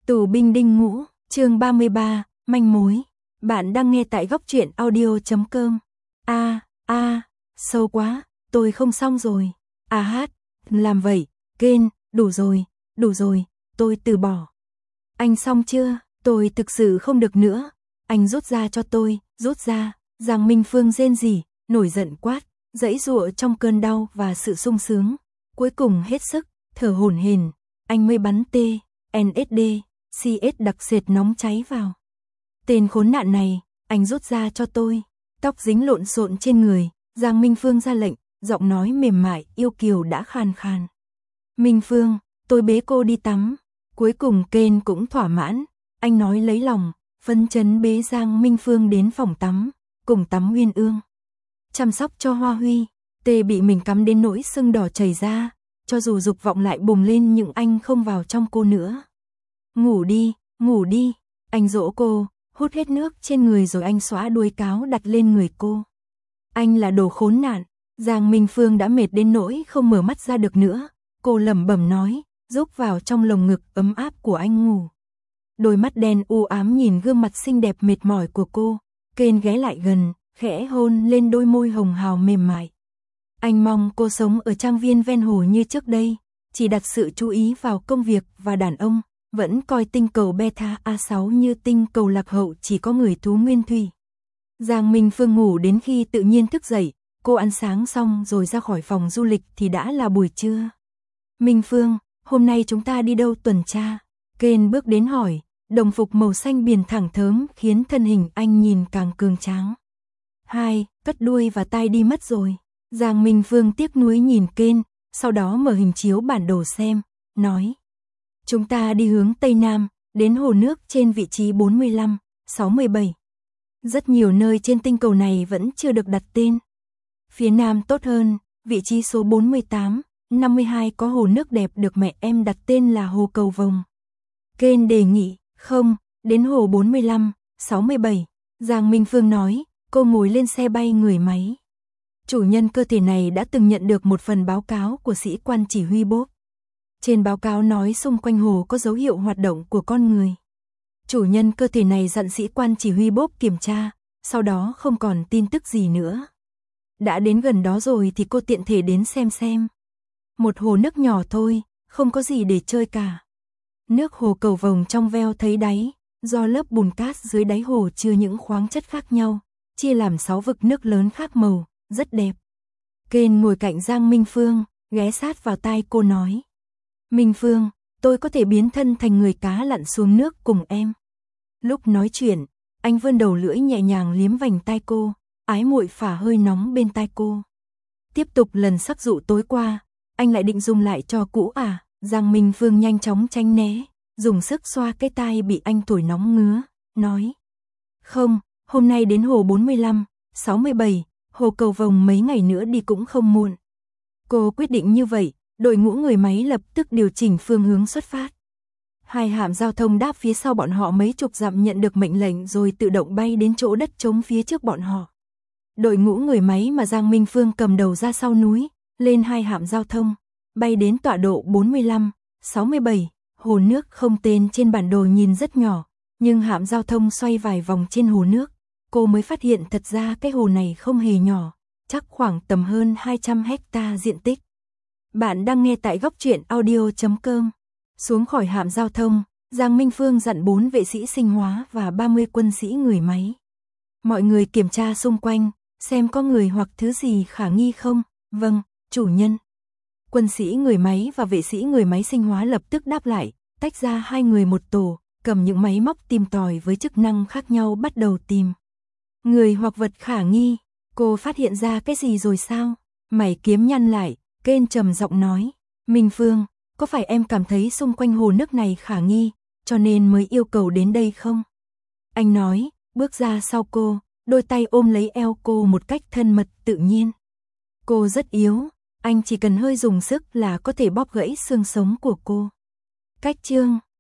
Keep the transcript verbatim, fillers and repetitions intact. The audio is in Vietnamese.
Tù binh đinh ngũ, chương ba mươi ba, manh mối. Bạn đang nghe tại góc truyện audio chấm com. A, a, sâu quá, tôi không xong rồi. A hát, làm vậy, Ken, đủ rồi, đủ rồi, tôi từ bỏ. Anh xong chưa? Tôi thực sự không được nữa. Anh rút ra cho tôi, rút ra. Giang Minh Phương rên rỉ, nổi giận quát, giãy giụa trong cơn đau và sự sung sướng. Cuối cùng hết sức, thở hổn hển, anh mới bắn T, en ét đê, xê ét đặc sệt nóng cháy vào. Tên khốn nạn này, anh rút ra cho tôi. Tóc dính lộn xộn trên người, Giang Minh Phương ra lệnh, giọng nói mềm mại, yêu kiều đã khàn khàn. Minh Phương, tôi bế cô đi tắm. Cuối cùng Ken cũng thỏa mãn, anh nói lấy lòng, phấn chấn bế Giang Minh Phương đến phòng tắm, cùng tắm uyên ương. Chăm sóc cho Hoa Huy, Tê bị mình cắm đến nỗi sưng đỏ chảy ra, cho dù dục vọng lại bùng lên nhưng anh không vào trong cô nữa. Ngủ đi, ngủ đi, anh dỗ cô, hút hết nước trên người rồi anh xóa đuôi cáo đặt lên người cô. Anh là đồ khốn nạn. Giang Minh Phương đã mệt đến nỗi không mở mắt ra được nữa, cô lẩm bẩm nói, rúc vào trong lồng ngực ấm áp của anh ngủ. Đôi mắt đen u ám nhìn gương mặt xinh đẹp mệt mỏi của cô, Ken ghé lại gần, khẽ hôn lên đôi môi hồng hào mềm mại. Anh mong cô sống ở trang viên ven hồ như trước đây, chỉ đặt sự chú ý vào công việc và đàn ông, vẫn coi tinh cầu Beta A sáu như tinh cầu lạc hậu chỉ có người thú nguyên thủy. Giang Minh Phương ngủ đến khi tự nhiên thức dậy, cô ăn sáng xong rồi ra khỏi phòng du lịch thì đã là buổi trưa. Minh Phương, hôm nay chúng ta đi đâu tuần tra? Ken bước đến hỏi, đồng phục màu xanh biển thẳng thớm khiến thân hình anh nhìn càng cường tráng. Hai, cất đuôi và tai đi mất rồi. Giang Minh Phương tiếc nuối nhìn Ken, sau đó mở hình chiếu bản đồ xem, nói. Chúng ta đi hướng Tây Nam, đến hồ nước trên vị trí bốn mươi lăm, sáu mươi bảy. Rất nhiều nơi trên tinh cầu này vẫn chưa được đặt tên. Phía Nam tốt hơn, vị trí số bốn mươi tám, năm mươi hai có hồ nước đẹp được mẹ em đặt tên là Hồ Cầu Vồng. Ken đề nghị, không, đến hồ bốn mươi lăm, sáu mươi bảy. Giang Minh Phương nói, cô ngồi lên xe bay người máy. Chủ nhân cơ thể này đã từng nhận được một phần báo cáo của sĩ quan chỉ huy Bob. Trên báo cáo nói xung quanh hồ có dấu hiệu hoạt động của con người. Chủ nhân cơ thể này dặn sĩ quan chỉ huy Bob kiểm tra, sau đó không còn tin tức gì nữa. Đã đến gần đó rồi thì cô tiện thể đến xem xem. Một hồ nước nhỏ thôi, không có gì để chơi cả. Nước hồ Cầu Vồng trong veo thấy đáy, do lớp bùn cát dưới đáy hồ chứa những khoáng chất khác nhau, chia làm sáu vực nước lớn khác màu, rất đẹp. Ken ngồi cạnh Giang Minh Phương, ghé sát vào tai cô nói. Minh Phương, tôi có thể biến thân thành người cá lặn xuống nước cùng em. Lúc nói chuyện, anh vươn đầu lưỡi nhẹ nhàng liếm vành tai cô, ái muội phả hơi nóng bên tai cô. Tiếp tục lần sắc dụ tối qua, anh lại định dùng lại cho cũ à? Giang Minh Phương nhanh chóng tránh né, dùng sức xoa cái tai bị anh thổi nóng ngứa, nói. Không, hôm nay đến hồ bốn mươi lăm, sáu mươi bảy, hồ Cầu Vồng mấy ngày nữa đi cũng không muộn. Cô quyết định như vậy, đội ngũ người máy lập tức điều chỉnh phương hướng xuất phát. Hai hạm giao thông đáp phía sau bọn họ mấy chục dặm nhận được mệnh lệnh rồi tự động bay đến chỗ đất trống phía trước bọn họ. Đội ngũ người máy mà Giang Minh Phương cầm đầu ra sau núi, lên hai hạm giao thông, bay đến tọa độ bốn mươi lăm, sáu mươi bảy, hồ nước không tên trên bản đồ nhìn rất nhỏ, nhưng hạm giao thông xoay vài vòng trên hồ nước, cô mới phát hiện thật ra cái hồ này không hề nhỏ, chắc khoảng tầm hơn hai trăm hecta diện tích. Bạn đang nghe tại góc truyện audio chấm com. Xuống khỏi hạm giao thông, Giang Minh Phương dặn bốn vệ sĩ sinh hóa và ba mươi quân sĩ người máy. Mọi người kiểm tra xung quanh, xem có người hoặc thứ gì khả nghi không. Vâng, chủ nhân. Quân sĩ người máy và vệ sĩ người máy sinh hóa lập tức đáp lại, tách ra hai người một tổ, cầm những máy móc tìm tòi với chức năng khác nhau bắt đầu tìm. Người hoặc vật khả nghi, cô phát hiện ra cái gì rồi sao? Mày kiếm nhăn lại, Ken trầm giọng nói, Minh Phương, có phải em cảm thấy xung quanh hồ nước này khả nghi, cho nên mới yêu cầu đến đây không? Anh nói, bước ra sau cô, đôi tay ôm lấy eo cô một cách thân mật tự nhiên. Cô rất yếu, anh chỉ cần hơi dùng sức là có thể bóp gãy xương sống của cô. Cách chương